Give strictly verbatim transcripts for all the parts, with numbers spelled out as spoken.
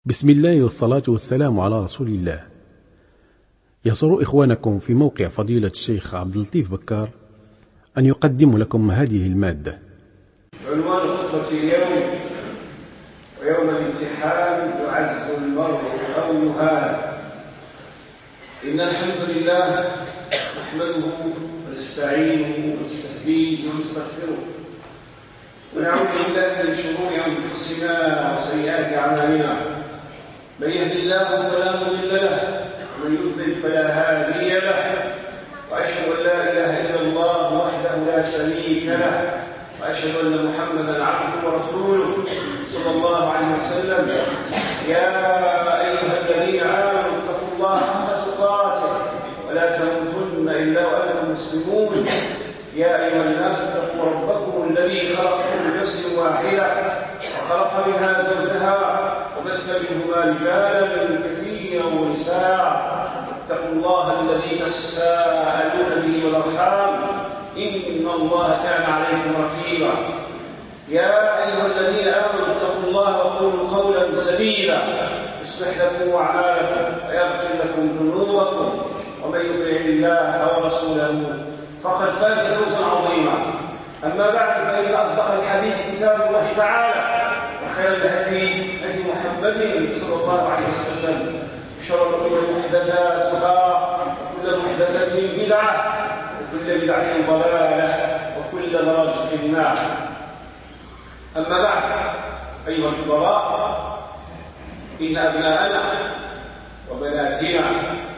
بسم الله والصلاة والسلام على رسول الله. يسر إخوانكم في موقع فضيلة الشيخ عبد اللطيف بكار أن يقدم لكم هذه المادة. عنوان خطبة اليوم: ويوم الامتحان يعز المرء أو يهان. إن الحمد لله نحمده ونستعينه ونستهديه ونستغفره ونعوذ بالله من شرور أنفسنا وسيئات أعمالنا. من يهد الله فلا مضل له ومن يضلل فلا هادي له، وأشهد أن لا إله إلا الله وحده لا شريك له، وأشهد أن محمدا عبده ورسوله صلى الله عليه وسلم. يا أيها الذين آمنوا اتقوا الله حق تقاته ولا تموتن إلا وأنتم مسلمون. يا أيها الناس اتقوا ربكم الذي خلقكم من نفس واحدة وخلق منها زوجها وبث منهما رجالا كثيرا ونساء. اتقوا الله الذي تساءلون به والأرحام إن الله كان عليكم رقيبا. يا أيها الذين آمنوا اتقوا الله وقولوا قولا سديدا يصلح لكم أعمالكم ويغفر لكم ذنوبكم، ومن يطع الله ورسوله فقد فاز فوزا عظيما. أما بعد، فإن أصدق الحديث كتاب الله تعالى، وخير الهدي هدي محمد صلى الله عليه وسلم، وشر الأمور محدثاتها، وكل محدثة بدعة، وكل بدعة ضلالة، وكل ضلالة في النار. أما بعد، أيها الفضلاء، إن أبناءنا وبناتنا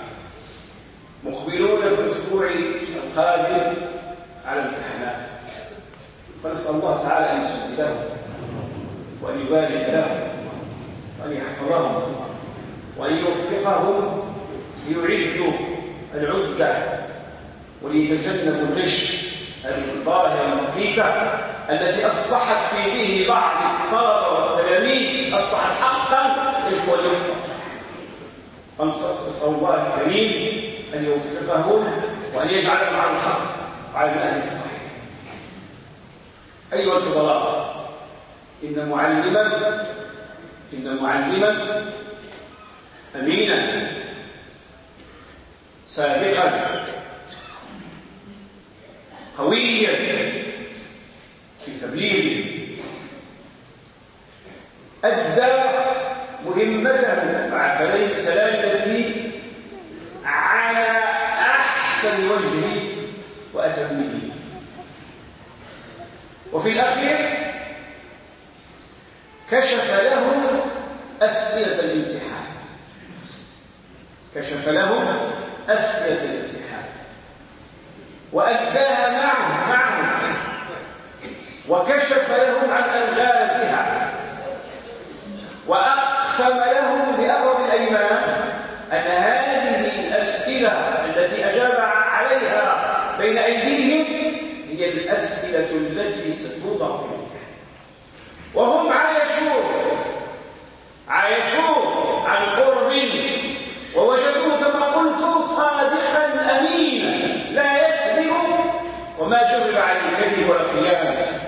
مقبلون في الأسبوع القادم على الامتحانات، فنسأل الله تعالى أن يسددهم وأن يبارك لهم وأن يحفظهم وأن يوفقهم ليعدوا العدة وليتجنبوا الغش الظاهرة المخيفة التي أصبحت في ذهن بعض الطلبة والتلاميذ، أصبحت حقا يجب أن يحفظ. فنسأل الله الكريم أن يوفقهم وأن يجعلهم على الخط وعلى الهدي الصحيح. أيها الفضلاء، إن معلما إن معلما أمينا سابقا قويا في تبليغه أدى مهمته مع تلامذته على أحسن وجه وأتمه. وفي الأخير كشف لهم أسئلة الامتحان كشف لهم أسئلة الامتحان وأداها معهم معهم وكشف لهم عن ألغازها، وأقسم لهم بأقرب الأيمان أن هذه الأسئلة التي أجاب عليها بين أيديهم هي الأسئلة التي ستوضع في الامتحان. وهم عايشون عايشون عن قرب، ووجدوه كما قلت صادقا أمينا لا يكذب، وما جرب عن الكذب ولا خيانة.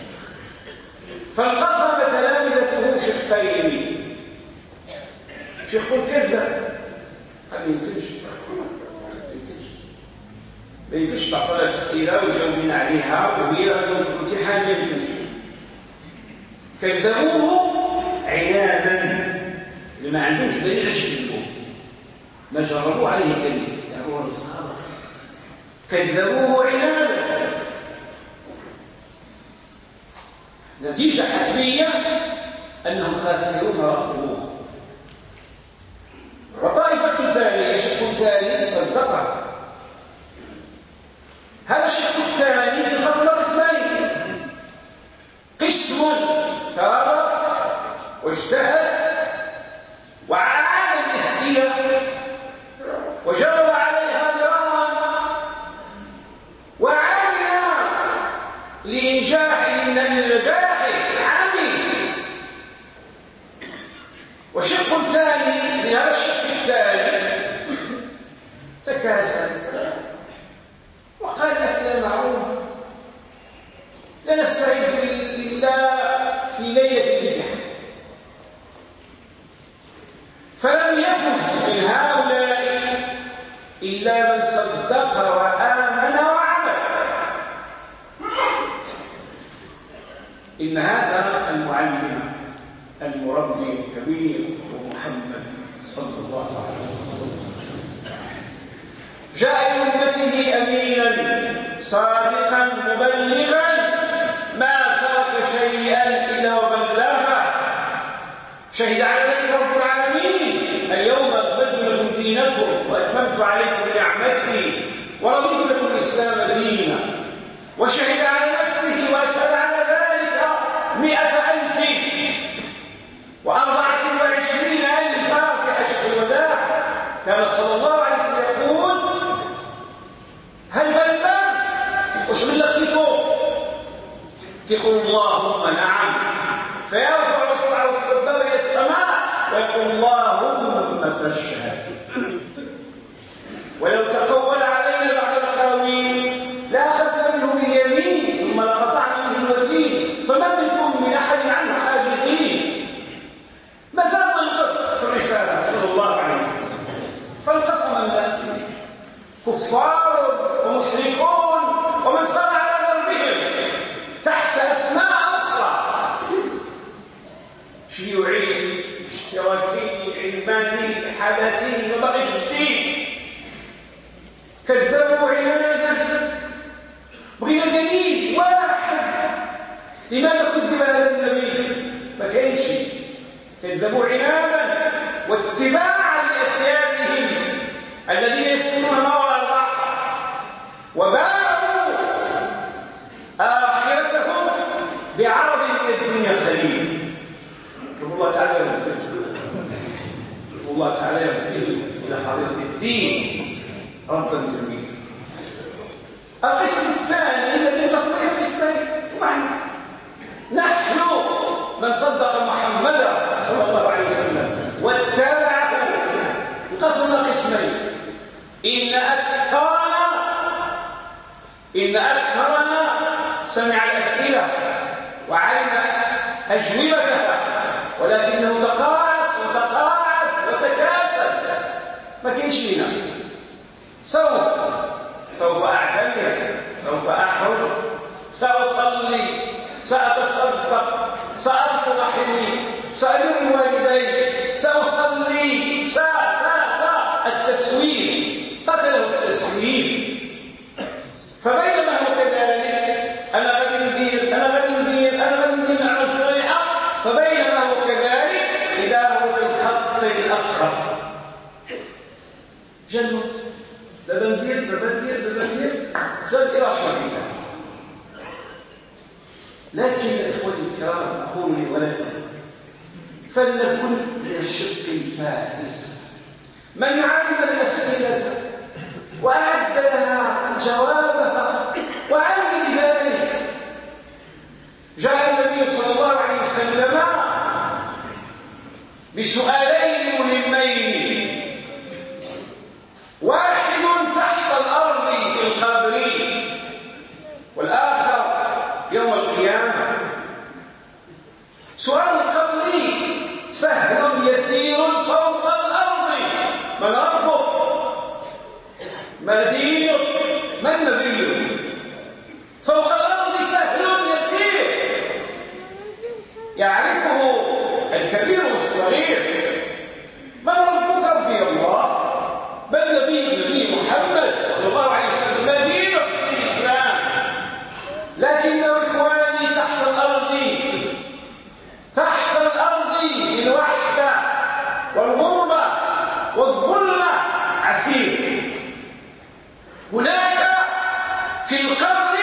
فانقسم تلامذته شقين: شق كذب، هذا يمكنش ما يمكنش تعطينا الأسئلة ويجاوبنا عليها وهي في الامتحان ما يمكنش. كذبوه عنادا لما عندهمش دليل علاش يكذبوه، ما جربوا عليه كذب، يعني هو الصحابة كذبوه عنادا. نتيجة حتمية أنهم خاسرون راسلوه. وطائفة ثانية، شق ثاني صدقه. هذا الشق الثاني انقسم قسمين: قسم تاب واجتهد وعاد الأسئلة وجاوب عليها مرارا وعمل لإنجاح للنجاح عمل. وشق ثاني في هذا الشق الثاني تكاسل وقال الأسئلة معروفة، لا نستعد لله في ليلة الامتحان، فلم يفز من هؤلاء إلا من صدق وآمن وعمل. إن هذا المعلم المربي الكبير ومحمد صلى الله عليه وسلم جاء لأمته أمينا صادقا مبلغا ما ترك شيئا إلا وبلغه. شهد عليه رب العالمين اليوم أكملت لكم دينكم وأتممت عليكم نعمتي ورضيت لكم الإسلام دينا. وشهد على نفسه وأشهد على ذلك مئة ألف وأربعة وعشرين ألفا في حجة الوداع. كان صلى الله عليه وسلم يقول: هل بلغت؟ وش بلغت لكم؟ يقول: اللهم نعم. فيرفع الصبع والسباب إلى السماء ويقول: اللهم فاشهد. ولو تقول علينا بعض الأقاويل لأخذنا منه باليمين ثم لقطعنا منه الوتين فما منكم من أحد عنه حاجزين. ما زال القص في الرسالة صلى الله عليه وسلم. فانقسم الناس كفار ومشركون ومن صار على ضربهم تحت أسماء أخرى: شيوعي، اشتراكي، علماني، حدثي، وبقي الدين. كذبوا عنادا. بغينا دليل واحد لماذا كذب هذا النبي؟ ما كاينش. كذبوا عنادا واتباعا لأسيادهم الذين يسكنون ما وراء البحر وباعوا آخرتهم بعرض من الدنيا الخليل. الله تعالى الله تعالى يهديه إلى حضرة الدين ربا جميلا. القسم الثاني الذي تصدق القسمين معنا نحن من صدق محمدا صلى الله عليه وسلم واتبعه. انقسمنا قسمين: إن أكثرنا إن أكثرنا سمع الأسئلة وعلم أجوبتها ولكنه تقاعس وتقاعد وتكاسل. ما كاينش لينا. سوف سوف أعتمر، سوف أحرج، سأصلي، سأتصدق، سأصل رحمي، سأبر والدي، سأصلي، سا سا سا التسويف قتله التسويف. فبينما هو كذلك أنا غادي ندير أنا غادي ندير أنا غادي ندير على الصالحة، فبينما هو كذلك إذا هو بالخط الأقرب جنوت دابا ندير دابا ندير دابا ندير زاد إلى رحمة الله. لكن إخواني الكرام أقول لولدي فلنكن من الشق الفائز من عرف الأسئلة وأعد لها جوابها وعمل بذلك. جاء النبي صلى الله عليه وسلم بسؤالين مهمين: واحد تحت الأرض في القبر والآخر يوم القيامة. سؤال القبر سهل يسير فوق الأرض: من ربك؟ ما دينك؟ من نبيك؟ فوق الأرض سهل يسير يعرفه الكبير والصغير. من ربك؟ ربي الله. بل نبي نبي محمد صلى الله عليه وسلم. ما دينك؟ الإسلام. لكنه إخواني تحت الأرض تحت الأرض في الوحدة والغربة والظلمة عسير. هناك في القبر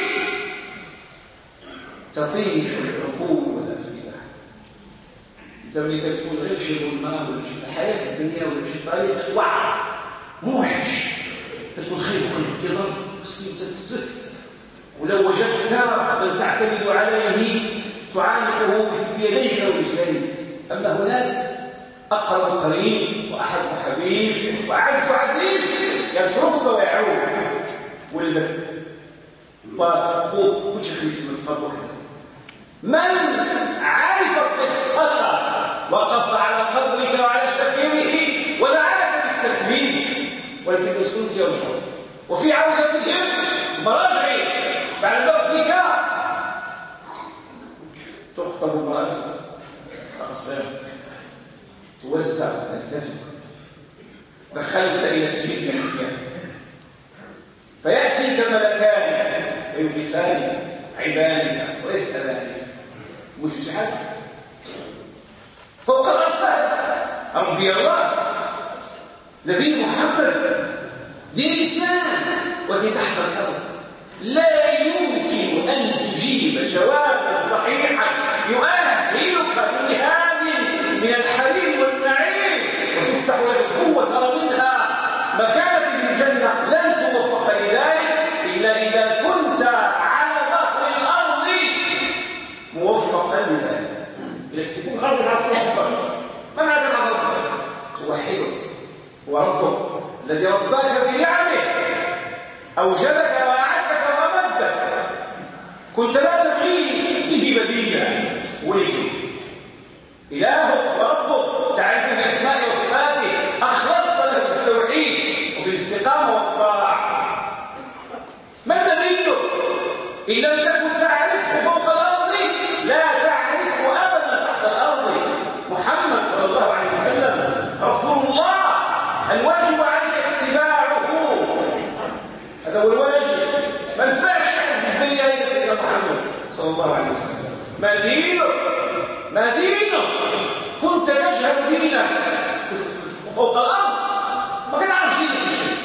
تطيش العقول والأفئدة. انت ملي كتكون غير شي ظلمة ولا شي حياة الدنيا ولا شي طريق وعر موحش كتكون خير وقلبك يضرب خصني تتسف. ولو وجدت من تعتمد عليه تعانقه بيديك ورجليك. أما هناك أقرب قريب وأحب حبيب وأعز عزيز يتركك ويعود. ولدك وأخوك كل شيء خليك من قبل. من عرف القصة وقف على قبرك وعلى شكرك يرجعون، وفي عودتهم مراجع بعد ذلك تخطب المرأة أقصير توزع النجم. دخلت إلى سجن النسيان فيأتيك ملكان فيجلسان عبادك ويسألانك مش حاجة فوق الأرصاد. أنبياء الله نبي محمد دين الإسلام وكي تحت الأرض لا يمكن أن تجيب جوابا صحيحا يؤهلك لهذه من الحليم والنعيم وتفتح لك القوة ترى منها مكانة في الجنة. لن توفق لذلك إلا إذا كنت على ظهر الأرض موفقا لذلك. إذا كنت في الأرض لا توفق من هذا الأرض؟ توحده وربك الذي رباك بنعمه أوجدك وأعدك وأمدك. كنت لا تبغي به بديلا ولكن إلهك وربك تعرف بأسمائه وصفاته أخلصت له بالتوحيد وفي الاستقامة والطاعة. من نبيك إن لم تكن تعرفه فوق الأرض لا تعرفه أبدا تحت الأرض. محمد صلى الله عليه وسلم رسول الله الواجب عليك اتباعه. هذا هو الواجب. ما ينفعش في الدنيا إلا سيدنا محمد صلى الله عليه وسلم. ما دينك ما دينك كنت تجهل دينك فوق الأرض ما كتعرفش دينك شيء.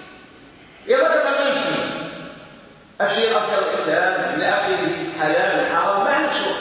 يا بدا ما نمشي أشياء أركان الإسلام إلى آخره حلال حرام ما عندك شغل.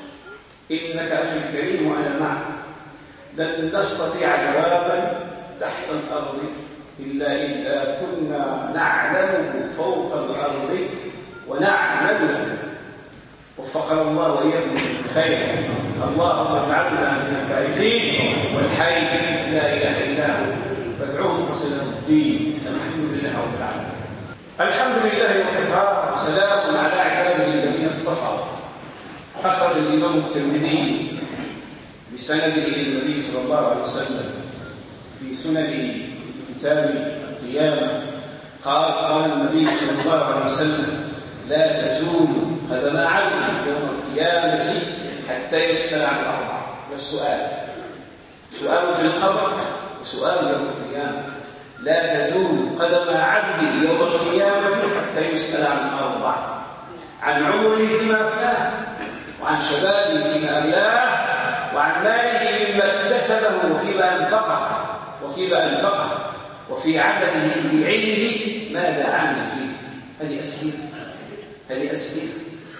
إنك أخي الكريم وأنا معك لن نستطيع جوابا تحت الأرض إلا إذا كنا نعلمه فوق الأرض ونعمل له. وفقنا الله وإياكم بالخير. اللهم اجعلنا من الفائزين والحي لا إله إلا هو فادعوه مخلصين الدين. الحمد لله رب العالمين. الحمد لله وكفى وسلام على عباده الذين اصطفى. أخرج الإمام الترمذي بسنده إلى النبي صلى الله عليه وسلم في سننه في كتاب القيامة قال قال النبي صلى الله عليه وسلم لا تزول قدم عبد يوم القيامة حتى يسأل عن أربع. والسؤال سؤال في القبر وسؤال يوم القيامة. لا تزول قدم عبد يوم القيامة حتى يسأل عن أربع: عن عمره فيما أفناه، وعن شبابه فيما أبلاه، وعن ماله مما اكتسبه وفيما أنفقه وفيما أنفقه وفي عمله في علمه ماذا عمل فيه. هذه أسئلة هذه أسئلة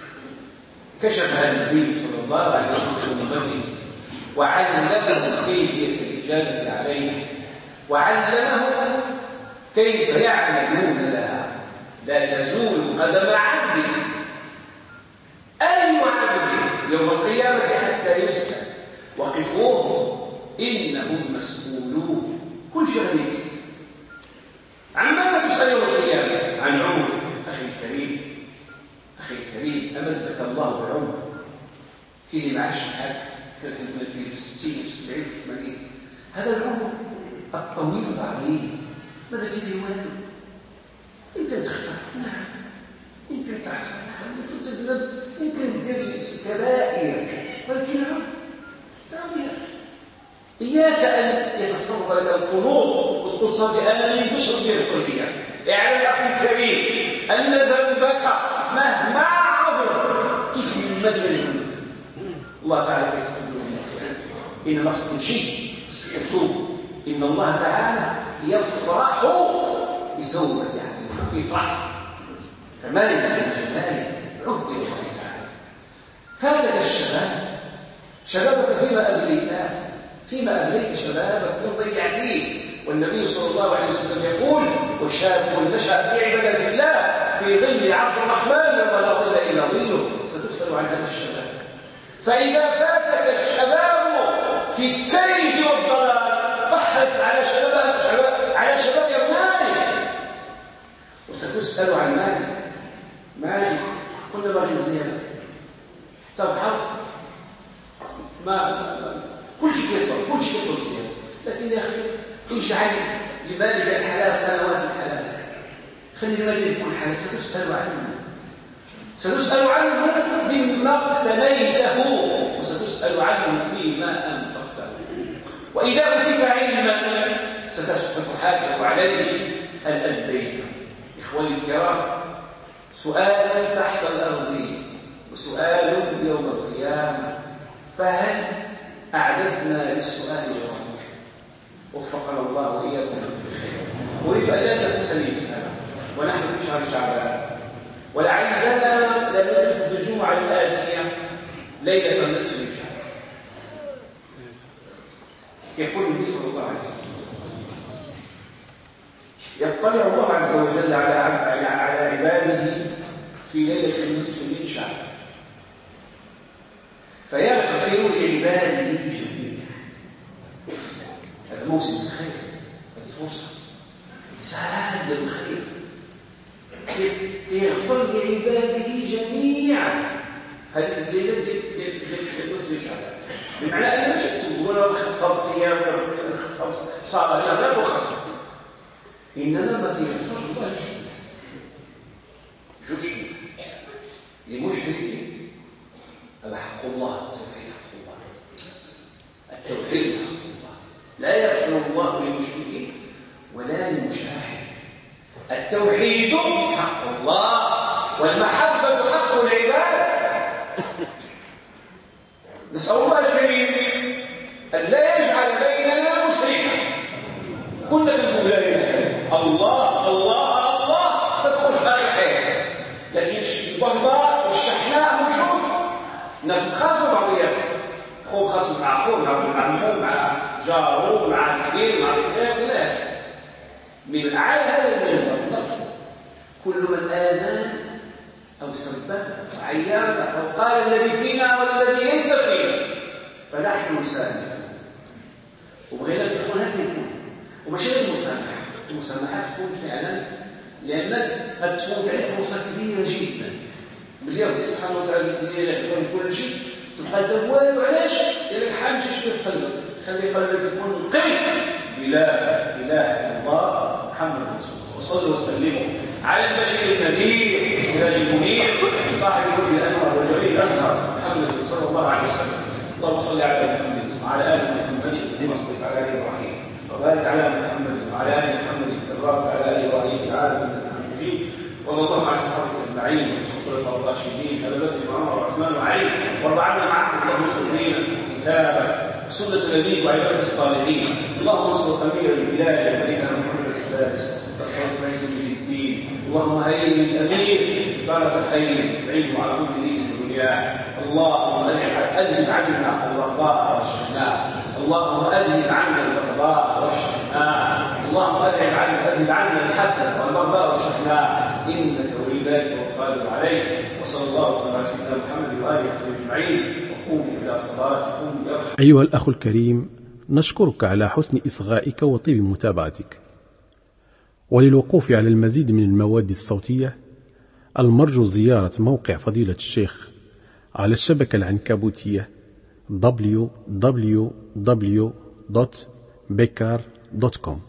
كشفها النبي صلى الله عليه وسلم لأمته وعلمه كيفية الإجابة عليه وعلمه كيف يعملون لها. لا تزول قدم عبد أي عبد يوم القيامة حتى يسأل وقفوهم إنهم مسؤولون. كل شيء عن ماذا تسأل يوم القيامة؟ عن عمر. أخي الكريم أخي الكريم أمدك الله بعمر كي معاش حاجة في الستين في السبعين في الثمانين. هذا العمر الطويل العريض ماذا تدري ولده؟ يمكن تخطأ، نعم، يمكن تحصل، نعم، يمكن تذنب، يمكن تدير كبائر، ولكن العمر لا. إياك أن يتصور لك القنوط وتقول صدق أنا لا ينقش ربي الكلية. اعلم أخي الكريم أن ذنبك مهما عظم كيف من مدينة الله تعالى يتقبل من الفعل. إن مقصد شيء استكتوب إن الله تعالى يفرح بتوبة يعني يفرح فمالك من جلاله عهد الله تعالى. فاتك الشباب شبابك فيما أبليتاه فيما أبليت شبابك فيما ضيعتيه. والنبي صلى الله عليه وسلم يقول وشاب نشأ في عبادة الله في ظل عرش الرحمن يوم لا ظل إلا ظله ستسأل عن هذا الشباب. فإذا فاتك الشباب في الكيد والضلال فاحرص على شباب على شباب أبنائك وستسأل عن مالك. مالك كل ما الزيادة تبحر ما كل شيء يطلع كل شيء يطلع زيادة. لكن يا أخي اجعل لمالك الحلال قنوات الحلال، خلي المال يكون حلال، ستسأل عنه ستسأل عنه مما اقتنيته، وستسأل عنه فيما أنفقته. وإذا أوتيت علما ستحاسب عليه هل أديته. إخواني الكرام، سؤال تحت الأرض وسؤال يوم القيامة، فهل أعددنا للسؤال جوابا؟ وفقنا الله وإياكم بخير. أريد أن لا تختلفنا ونحن في شهر شعبان، ولعلنا لا ندرك في الجمعة الآتية ليلة النصف من شهر. يقول النبي صلى الله عليه وسلم: يطلع الله عز وجل على على عباده في ليلة النصف من شهر فيغفر لعباده جميعا. هذا موسم الخير، هذه فرصة سعادة الخير، يغفر لعباده جميعا. هذه الليلة ديال النصف من شهر، بمعنى أن ماشي تقول خصها الصيام خصها الصلاة، لا تخصها، إنما ما كيغفر الله جوج جوج للمشركين. هذا حق الله، التوحيد حق الله، التوحيد حق الله، لا يغفر الله للمشركين ولا للمشاحن. التوحيد حق الله والمحبة حق العباد. نسأل الله الكريم أن لا يجعل بيننا مشركا. كنا نقول لا إله إلا الله الله الله تدخل في آخر حياتك، لكن البغضاء والشحناء موجود. الناس تخاصموا بعضياتهم، خوه خاصم مع اخوه، مع عمه، مع جاره، مع الكبير، مع الصغير. لا، من اعلى هذا المنبر كل من آذانا او سبنا او عيرنا او قال الذي فينا والذي ليس فينا فنحن نسامح. وبغينا ندخل هذه الكلمه، وماشي غير المسامحه، المسامحه تكون فعلا لانك غتفوت عليك فرصه كبيره جدا. باليوم سبحانه وتعالى يغفر كل شيء، تبقى تواب. علاش؟ لأنك حامل شي في قلبك، خلي قلبك يكون قوي بلا اله الا الله محمد رسول الله. وصلوا وسلموا على البشير النبي السراج المنير صاحب الوجه الانور والجليل الازهر محمد صلى الله عليه وسلم. اللهم صل على محمد وعلى ال محمد كما صليت على ال ابراهيم، وبارك على محمد وعلى ال محمد كما باركت على ال ابراهيم في العالمين انك حميد مجيد. وارض اللهم عن الصحابه اجمعين والخلفاء الراشدين ابي بكر وعمر وعثمان وعلي، وارض عنا معهم اللهم انصر دينك وكتابك وسنه نبيك وعبادك الصالحين. اللهم انصر امير البلاد ملكنا محمد السادس الصلاه عز الدين. اللهم هيئ الامير فارق الخير بعينه على كل دين الدنيا. اللهم اذهب عنا البغضاء والشحناء، اللهم اذهب عنا البغضاء والشحناء، اللهم اذهب عنا اذهب عنا الحسد والبغضاء والشحناء، انك ولي ذلك والقادر عليه. وصلى الله وسلم على سيدنا محمد واله وصحبه اجمعين. وقوموا الى صلاتكم. ايها الاخ الكريم، نشكرك على حسن اصغائك وطيب متابعتك. وللوقوف على المزيد من المواد الصوتية المرجو زيارة موقع فضيلة الشيخ على الشبكة العنكبوتية دبليو دبليو دبليو دوت بكار دوت كوم.